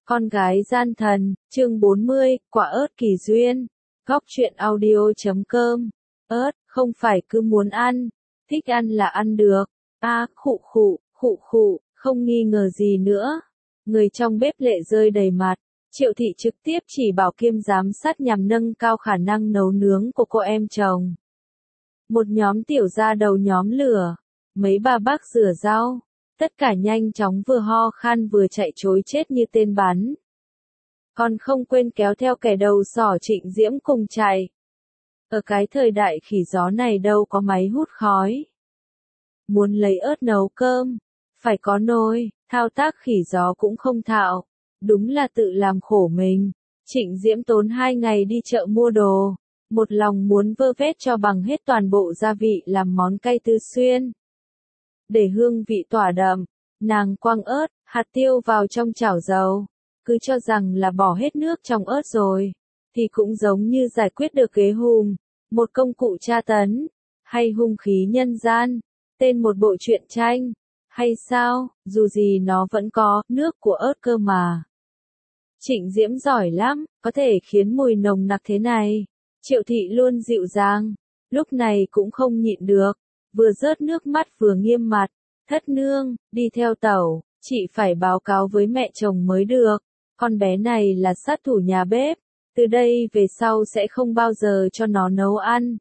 Con gái gian thần, chương 40, quả ớt kỳ duyên. Góc truyện audio.com. Ớt, không phải cứ muốn ăn, thích ăn là ăn được. Khụ khụ, không nghi ngờ gì nữa. Người trong bếp lệ rơi đầy mặt. Triệu thị trực tiếp chỉ bảo kiêm giám sát nhằm nâng cao khả năng nấu nướng của cô em chồng. Một nhóm tiểu ra đầu nhóm lửa. Mấy bà bác rửa rau. Tất cả nhanh chóng vừa ho khan vừa chạy trối chết như tên bắn. Còn không quên kéo theo kẻ đầu sỏ Trịnh Diễm cùng chạy. Ở cái thời đại khỉ gió này đâu có máy hút khói. Muốn lấy ớt nấu cơm, phải có nồi, thao tác khỉ gió cũng không thạo. Đúng là tự làm khổ mình. Trịnh Diễm tốn 2 ngày đi chợ mua đồ. Một lòng muốn vơ vét cho bằng hết toàn bộ gia vị làm món cay Tư Xuyên. Để hương vị tỏa đậm, nàng quăng ớt, hạt tiêu vào trong chảo dầu. Cứ cho rằng là bỏ hết nước trong ớt rồi, thì cũng giống như giải quyết được ghế hùm, một công cụ tra tấn, hay hung khí nhân gian, tên một bộ truyện tranh, hay sao, dù gì nó vẫn có nước của ớt cơ mà. Trịnh Diễm giỏi lắm, có thể khiến mùi nồng nặc thế này. Triệu thị luôn dịu dàng, lúc này cũng không nhịn được. Vừa rớt nước mắt vừa nghiêm mặt, thất nương, đi theo tẩu, chị phải báo cáo với mẹ chồng mới được, con bé này là sát thủ nhà bếp, từ đây về sau sẽ không bao giờ cho nó nấu ăn.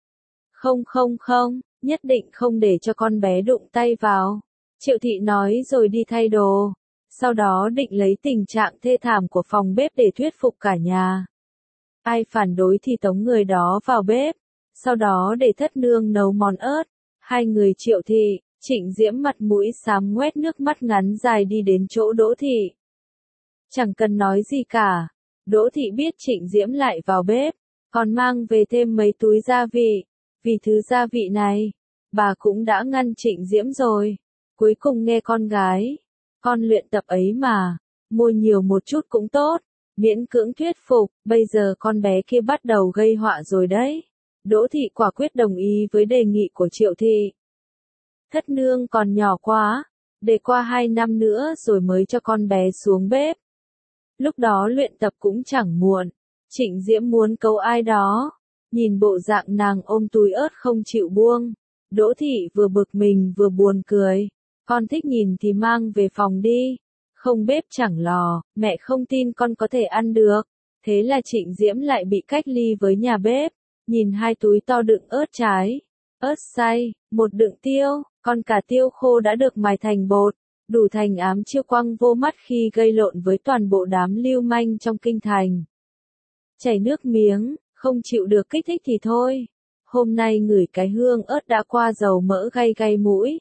Không, nhất định không để cho con bé đụng tay vào, Triệu thị nói rồi đi thay đồ, sau đó định lấy tình trạng thê thảm của phòng bếp để thuyết phục cả nhà. Ai phản đối thì tống người đó vào bếp, sau đó để thất nương nấu món ớt. Hai người Triệu thị, Trịnh Diễm mặt mũi xám ngoét nước mắt ngắn dài đi đến chỗ Đỗ thị. Chẳng cần nói gì cả, Đỗ thị biết Trịnh Diễm lại vào bếp, còn mang về thêm mấy túi gia vị. Vì thứ gia vị này, bà cũng đã ngăn Trịnh Diễm rồi. Cuối cùng nghe con gái, con luyện tập ấy mà, mua nhiều một chút cũng tốt, miễn cưỡng thuyết phục, bây giờ con bé kia bắt đầu gây họa rồi đấy. Đỗ thị quả quyết đồng ý với đề nghị của Triệu thị. Thất nương còn nhỏ quá, để qua 2 năm nữa rồi mới cho con bé xuống bếp. Lúc đó luyện tập cũng chẳng muộn. Trịnh Diễm muốn câu ai đó, nhìn bộ dạng nàng ôm túi ớt không chịu buông. Đỗ thị vừa bực mình vừa buồn cười. Con thích nhìn thì mang về phòng đi. Không bếp chẳng lò, mẹ không tin con có thể ăn được. Thế là Trịnh Diễm lại bị cách ly với nhà bếp. Nhìn 2 túi to đựng ớt trái, ớt xay, một đựng tiêu, còn cả tiêu khô đã được mài thành bột, đủ thành ám chiêu quăng vô mắt khi gây lộn với toàn bộ đám lưu manh trong kinh thành. Chảy nước miếng, không chịu được kích thích thì thôi. Hôm nay ngửi cái hương ớt đã qua dầu mỡ gay mũi.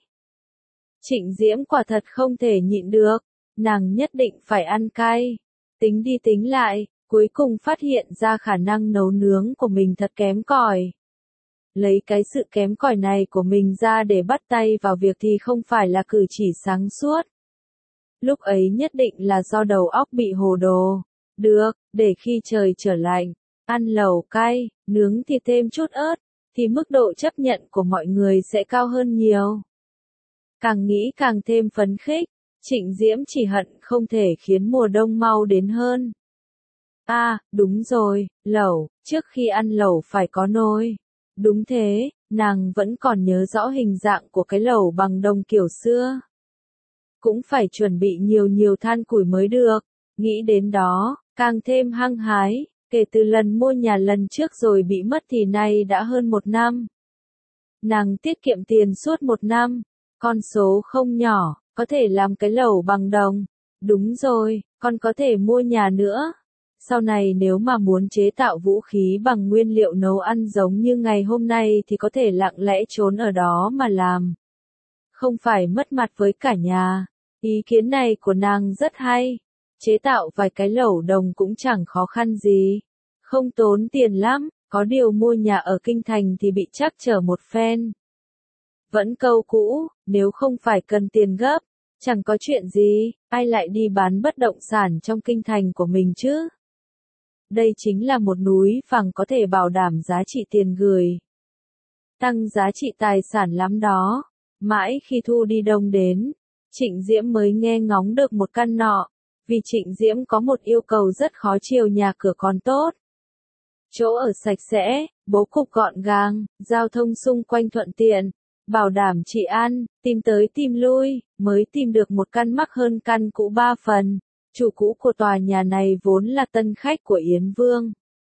Trịnh Diễm quả thật không thể nhịn được, nàng nhất định phải ăn cay. Tính đi tính lại, cuối cùng phát hiện ra khả năng nấu nướng của mình thật kém cỏi. Lấy cái sự kém cỏi này của mình ra để bắt tay vào việc thì không phải là cử chỉ sáng suốt. Lúc ấy nhất định là do đầu óc bị hồ đồ. Được, để khi trời trở lạnh, ăn lẩu cay, nướng thịt thêm chút ớt, thì mức độ chấp nhận của mọi người sẽ cao hơn nhiều. Càng nghĩ càng thêm phấn khích, Trịnh Diễm chỉ hận không thể khiến mùa đông mau đến hơn. Đúng rồi, lẩu, trước khi ăn lẩu phải có nồi. Đúng thế, nàng vẫn còn nhớ rõ hình dạng của cái lẩu bằng đồng kiểu xưa. Cũng phải chuẩn bị nhiều than củi mới được, nghĩ đến đó, càng thêm hăng hái, kể từ lần mua nhà lần trước rồi bị mất thì nay đã hơn 1 năm. Nàng tiết kiệm tiền suốt 1 năm, con số không nhỏ, có thể làm cái lẩu bằng đồng. Đúng rồi, con có thể mua nhà nữa. Sau này nếu mà muốn chế tạo vũ khí bằng nguyên liệu nấu ăn giống như ngày hôm nay thì có thể lặng lẽ trốn ở đó mà làm. Không phải mất mặt với cả nhà. Ý kiến này của nàng rất hay. Chế tạo vài cái lẩu đồng cũng chẳng khó khăn gì. Không tốn tiền lắm, có điều mua nhà ở kinh thành thì bị trắc trở một phen. Vẫn câu cũ, nếu không phải cần tiền gấp, chẳng có chuyện gì, ai lại đi bán bất động sản trong kinh thành của mình chứ? Đây chính là một núi vàng có thể bảo đảm giá trị tiền gửi. Tăng giá trị tài sản lắm đó. Mãi khi thu đi đông đến, Trịnh Diễm mới nghe ngóng được một căn nọ. vì Trịnh Diễm có một yêu cầu rất khó chiều, nhà cửa còn tốt. Chỗ ở sạch sẽ, bố cục gọn gàng, giao thông xung quanh thuận tiện, bảo đảm trị an, tìm tới tìm lui, mới tìm được một căn mắc hơn căn cũ 3 phần. Chủ cũ của tòa nhà này vốn là tân khách của Yến Vương.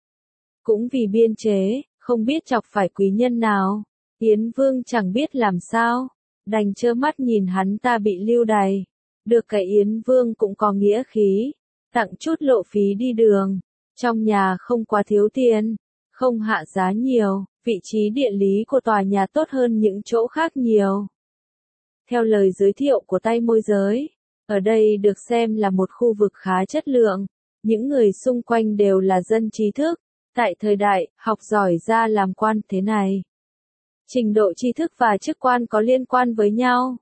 Cũng vì biên chế, không biết chọc phải quý nhân nào, Yến Vương chẳng biết làm sao, đành trơ mắt nhìn hắn ta bị lưu đày. Được cái Yến Vương cũng có nghĩa khí, tặng chút lộ phí đi đường. Trong nhà không quá thiếu tiền, không hạ giá nhiều, vị trí địa lý của tòa nhà tốt hơn những chỗ khác nhiều. Theo lời giới thiệu của tay môi giới, ở đây được xem là một khu vực khá chất lượng, những người xung quanh đều là dân trí thức, tại thời đại, học giỏi ra làm quan thế này. Trình độ tri thức và chức quan có liên quan với nhau.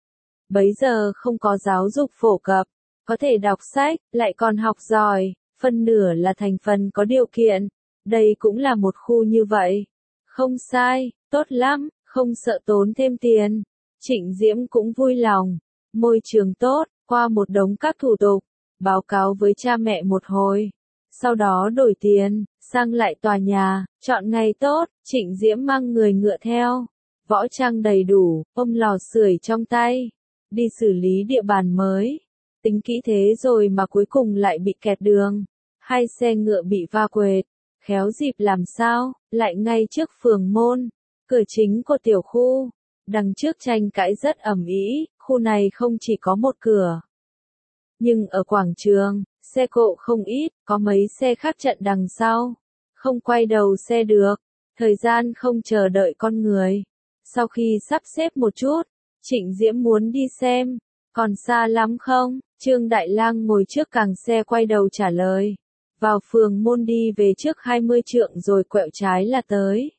Bấy giờ không có giáo dục phổ cập, có thể đọc sách, lại còn học giỏi, phân nửa là thành phần có điều kiện. Đây cũng là một khu như vậy. Không sai, tốt lắm, không sợ tốn thêm tiền. Trịnh Diễm cũng vui lòng. Môi trường tốt, qua một đống các thủ tục, báo cáo với cha mẹ một hồi. Sau đó đổi tiền, sang lại tòa nhà, chọn ngày tốt, Trịnh Diễm mang người ngựa theo. Võ trang đầy đủ, ôm lò sưởi trong tay. Đi xử lý địa bàn mới. Tính kỹ thế rồi mà cuối cùng lại bị kẹt đường. 2 xe ngựa bị va quệt. Khéo dịp làm sao, lại ngay trước phường môn. Cửa chính của tiểu khu. Đằng trước tranh cãi rất ầm ĩ, khu này không chỉ có một cửa. Nhưng ở quảng trường, xe cộ không ít, có mấy xe khác chặn đằng sau. Không quay đầu xe được. Thời gian không chờ đợi con người. Sau khi sắp xếp một chút, Trịnh Diễm muốn đi xem. Còn xa lắm không? Trương Đại Lang ngồi trước càng xe quay đầu trả lời. Vào phường môn đi về trước 20 trượng rồi quẹo trái là tới.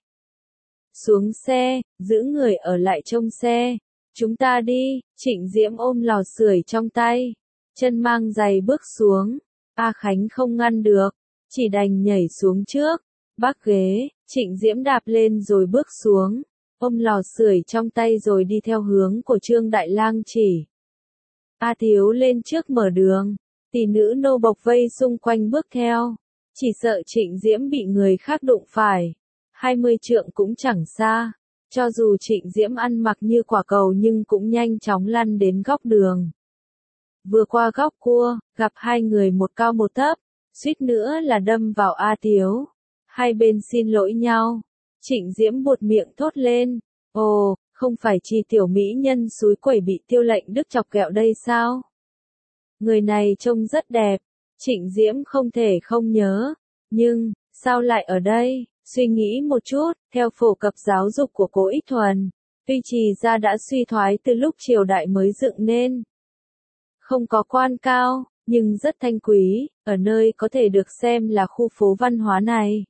Xuống xe, giữ người ở lại trông xe. Chúng ta đi, Trịnh Diễm ôm lò sưởi trong tay. Chân mang giày bước xuống. A Khánh không ngăn được, chỉ đành nhảy xuống trước. Bác ghế, Trịnh Diễm đạp lên rồi bước xuống. Ôm lò sưởi trong tay rồi đi theo hướng của Trương Đại Lang chỉ. A Thiếu lên trước mở đường, tỷ nữ nô bộc vây xung quanh bước theo, chỉ sợ Trịnh Diễm bị người khác đụng phải. 20 trượng cũng chẳng xa, cho dù Trịnh Diễm ăn mặc như quả cầu nhưng cũng nhanh chóng lăn đến góc đường. Vừa qua góc cua, gặp 2 người một cao một thấp, suýt nữa là đâm vào A Thiếu. Hai bên xin lỗi nhau, Trịnh Diễm buột miệng thốt lên, ồ, không phải Chi tiểu mỹ nhân xúi quẩy bị Tiêu Lệnh Đức chọc ghẹo đây sao? Người này trông rất đẹp, Trịnh Diễm không thể không nhớ, nhưng, sao lại ở đây? Suy nghĩ một chút, theo phổ cập giáo dục của Cố Ích Thuần, Tuy Trì gia đã suy thoái từ lúc triều đại mới dựng nên. Không có quan cao, nhưng rất thanh quý, ở nơi có thể được xem là khu phố văn hóa này.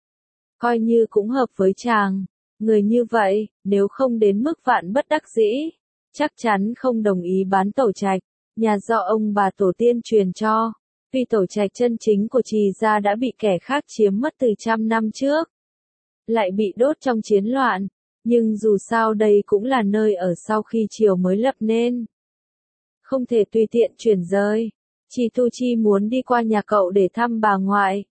Coi như cũng hợp với chàng. Người như vậy, nếu không đến mức vạn bất đắc dĩ, chắc chắn không đồng ý bán Tẩu Trạch, nhà do ông bà tổ tiên truyền cho. Tuy Tẩu Trạch chân chính của Trì gia đã bị kẻ khác chiếm mất từ 100 năm trước, lại bị đốt trong chiến loạn, nhưng dù sao đây cũng là nơi ở sau khi triều mới lập nên. Không thể tùy tiện chuyển rời. Trì Tu Chi muốn đi qua nhà cậu để thăm bà ngoại.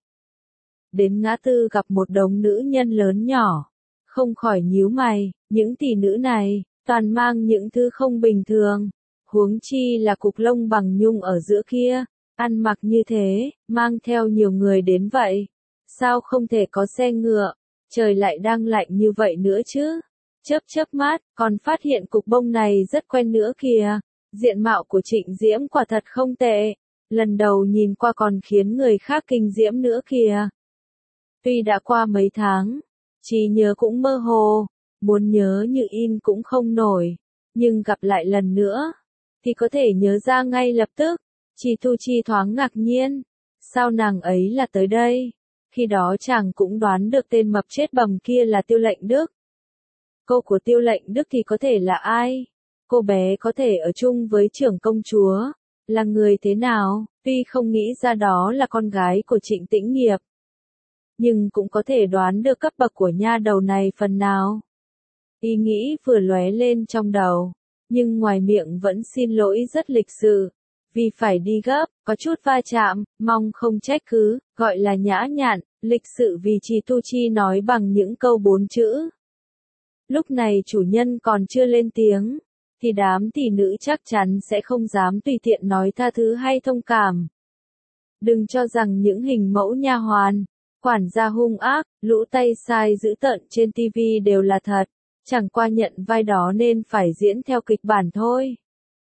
Đến ngã tư gặp một đống nữ nhân lớn nhỏ. Không khỏi nhíu mày, những tỷ nữ này, toàn mang những thứ không bình thường. Huống chi là cục lông bằng nhung ở giữa kia, ăn mặc như thế, mang theo nhiều người đến vậy. Sao không thể có xe ngựa, trời lại đang lạnh như vậy nữa chứ? Chớp mắt, còn phát hiện cục bông này rất quen nữa kìa. Diện mạo của Trịnh Diễm quả thật không tệ, lần đầu nhìn qua còn khiến người khác kinh diễm nữa kìa. Tuy đã qua mấy tháng, trí nhớ cũng mơ hồ, muốn nhớ như in cũng không nổi, nhưng gặp lại lần nữa, thì có thể nhớ ra ngay lập tức. Trì Tu Chi thoáng ngạc nhiên, sao nàng ấy là tới đây? Khi đó chàng cũng đoán được tên mập chết bầm kia là Tiêu Lệnh Đức. Cô của Tiêu Lệnh Đức thì có thể là ai? Cô bé có thể ở chung với trưởng công chúa, là người thế nào? Tuy không nghĩ ra đó là con gái của Trịnh Tĩnh Nghiệp, nhưng cũng có thể đoán được cấp bậc của nha đầu này phần nào. Ý nghĩ vừa lóe lên trong đầu, nhưng ngoài miệng vẫn xin lỗi rất lịch sự, vì phải đi gấp, có chút va chạm, mong không trách cứ, gọi là nhã nhặn, lịch sự vì Trì Tu Chi nói bằng những câu 4 chữ. Lúc này chủ nhân còn chưa lên tiếng, thì đám tỷ nữ chắc chắn sẽ không dám tùy tiện nói tha thứ hay thông cảm. Đừng cho rằng những hình mẫu nha hoàn, quản gia hung ác, lũ tay sai dữ tợn trên TV đều là thật, chẳng qua nhận vai đó nên phải diễn theo kịch bản thôi.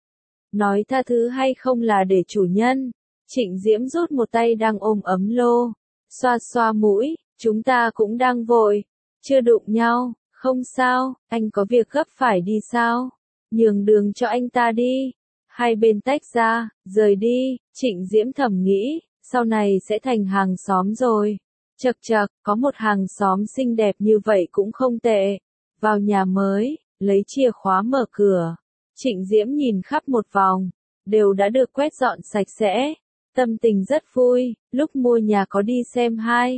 Nói tha thứ hay không là để chủ nhân. Trịnh Diễm rút một tay đang ôm ấm lô, xoa xoa mũi, chúng ta cũng đang vội, chưa đụng nhau, không sao, anh có việc gấp phải đi sao? Nhường đường cho anh ta đi. Hai bên tách ra, rời đi, Trịnh Diễm thầm nghĩ, sau này sẽ thành hàng xóm rồi. Chậc chậc, có một hàng xóm xinh đẹp như vậy cũng không tệ. Vào nhà mới, lấy chìa khóa mở cửa. Trịnh Diễm nhìn khắp một vòng, đều đã được quét dọn sạch sẽ. Tâm tình rất vui, lúc mua nhà có đi xem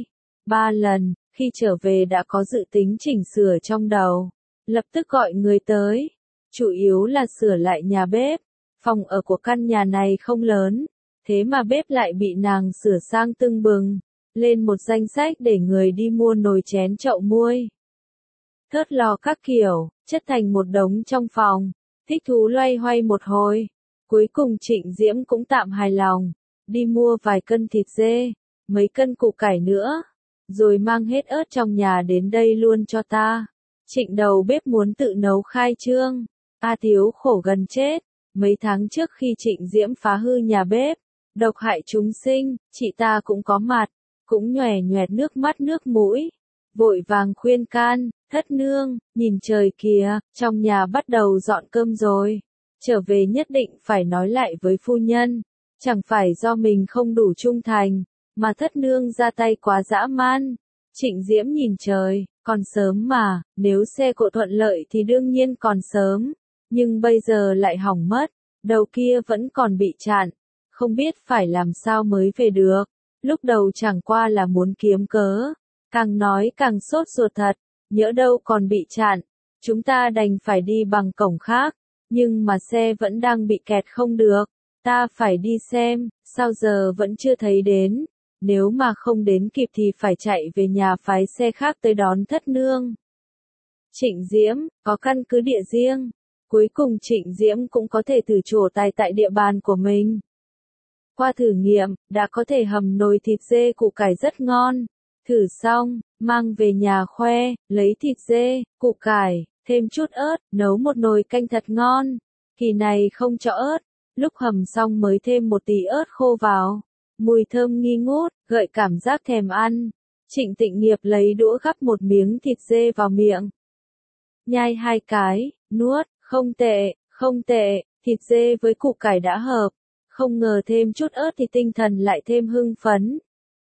2-3 lần, khi trở về đã có dự tính chỉnh sửa trong đầu. Lập tức gọi người tới. Chủ yếu là sửa lại nhà bếp. Phòng ở của căn nhà này không lớn, thế mà bếp lại bị nàng sửa sang tưng bừng. Lên một danh sách để người đi mua nồi chén chậu muôi. Thớt lò các kiểu, chất thành một đống trong phòng. Thích thú loay hoay một hồi. Cuối cùng Trịnh Diễm cũng tạm hài lòng. Đi mua vài cân thịt dê, mấy cân củ cải nữa. Rồi mang hết ớt trong nhà đến đây luôn cho ta. Trịnh đầu bếp muốn tự nấu khai trương. A Tiếu khổ gần chết. Mấy tháng trước khi Trịnh Diễm phá hư nhà bếp, độc hại chúng sinh, chị ta cũng có mặt, cũng nhòe nhoẹt nước mắt nước mũi. Vội vàng khuyên can, thất nương, nhìn trời kìa, trong nhà bắt đầu dọn cơm rồi. Trở về nhất định phải nói lại với phu nhân. Chẳng phải do mình không đủ trung thành, mà thất nương ra tay quá dã man. Trịnh Diễm nhìn trời, còn sớm mà, nếu xe cộ thuận lợi thì đương nhiên còn sớm. Nhưng bây giờ lại hỏng mất, đầu kia vẫn còn bị chặn, không biết phải làm sao mới về được. Lúc đầu chẳng qua là muốn kiếm cớ, càng nói càng sốt ruột thật, nhỡ đâu còn bị chặn. Chúng ta đành phải đi bằng cổng khác, nhưng mà xe vẫn đang bị kẹt không được. Ta phải đi xem, sao giờ vẫn chưa thấy đến. Nếu mà không đến kịp thì phải chạy về nhà phái xe khác tới đón thất nương. Trịnh Diễm, có căn cứ địa riêng. Cuối cùng Trịnh Diễm cũng có thể thử trổ tài tại địa bàn của mình. Qua thử nghiệm, đã có thể hầm nồi thịt dê củ cải rất ngon. Thử xong, mang về nhà khoe, lấy thịt dê, củ cải, thêm chút ớt, nấu một nồi canh thật ngon. Kỳ này không cho ớt, lúc hầm xong mới thêm một tí ớt khô vào. Mùi thơm nghi ngút, gợi cảm giác thèm ăn. Trịnh Tịnh Nghiệp lấy đũa gắp một miếng thịt dê vào miệng. Nhai 2 cái, nuốt, không tệ, không tệ, thịt dê với củ cải đã hợp. Không ngờ thêm chút ớt thì tinh thần lại thêm hưng phấn.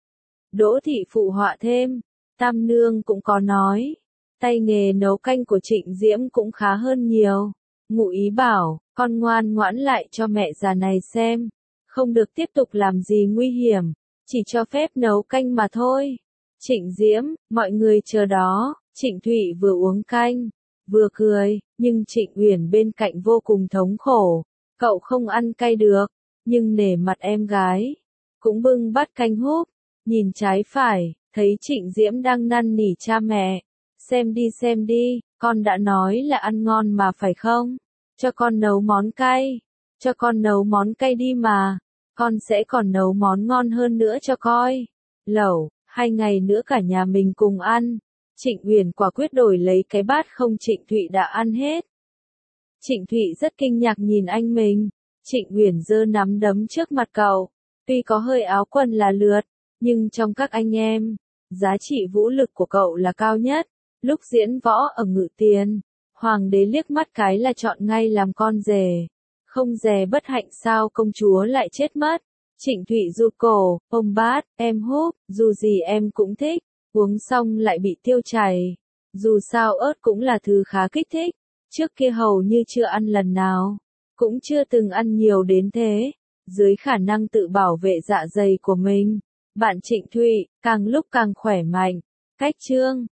Đỗ thị phụ họa thêm, Tam nương cũng có nói, tay nghề nấu canh của Trịnh Diễm cũng khá hơn nhiều. Ngụ ý bảo, con ngoan ngoãn lại cho mẹ già này xem, không được tiếp tục làm gì nguy hiểm, chỉ cho phép nấu canh mà thôi. Trịnh Diễm, mọi người chờ đó. Trịnh Thụy vừa uống canh, vừa cười, nhưng Trịnh Uyển bên cạnh vô cùng thống khổ. Cậu không ăn cay được, nhưng nể mặt em gái, cũng bưng bát canh húp, nhìn trái phải, thấy Trịnh Diễm đang năn nỉ cha mẹ. Xem đi, con đã nói là ăn ngon mà phải không? Cho con nấu món cay, cho con nấu món cay đi mà, con sẽ còn nấu món ngon hơn nữa cho coi. Lẩu, 2 ngày nữa cả nhà mình cùng ăn. Trịnh Uyển quả quyết đổi lấy cái bát không Trịnh Thụy đã ăn hết. Trịnh Thụy rất kinh ngạc nhìn anh mình. Trịnh Uyển giơ nắm đấm trước mặt cậu. Tuy có hơi áo quần là lượt, nhưng trong các anh em, giá trị vũ lực của cậu là cao nhất. Lúc diễn võ ở Ngự Tiền, hoàng đế liếc mắt cái là chọn ngay làm con rể. Không dè bất hạnh sao công chúa lại chết mất. Trịnh Thụy rụt cổ, ôm bát, em húp, dù gì em cũng thích. Uống xong lại bị tiêu chảy. Dù sao ớt cũng là thứ khá kích thích. Trước kia hầu như chưa ăn lần nào. Cũng chưa từng ăn nhiều đến thế. Dưới khả năng tự bảo vệ dạ dày của mình, bạn Trịnh Thụy càng lúc càng khỏe mạnh. Cách chương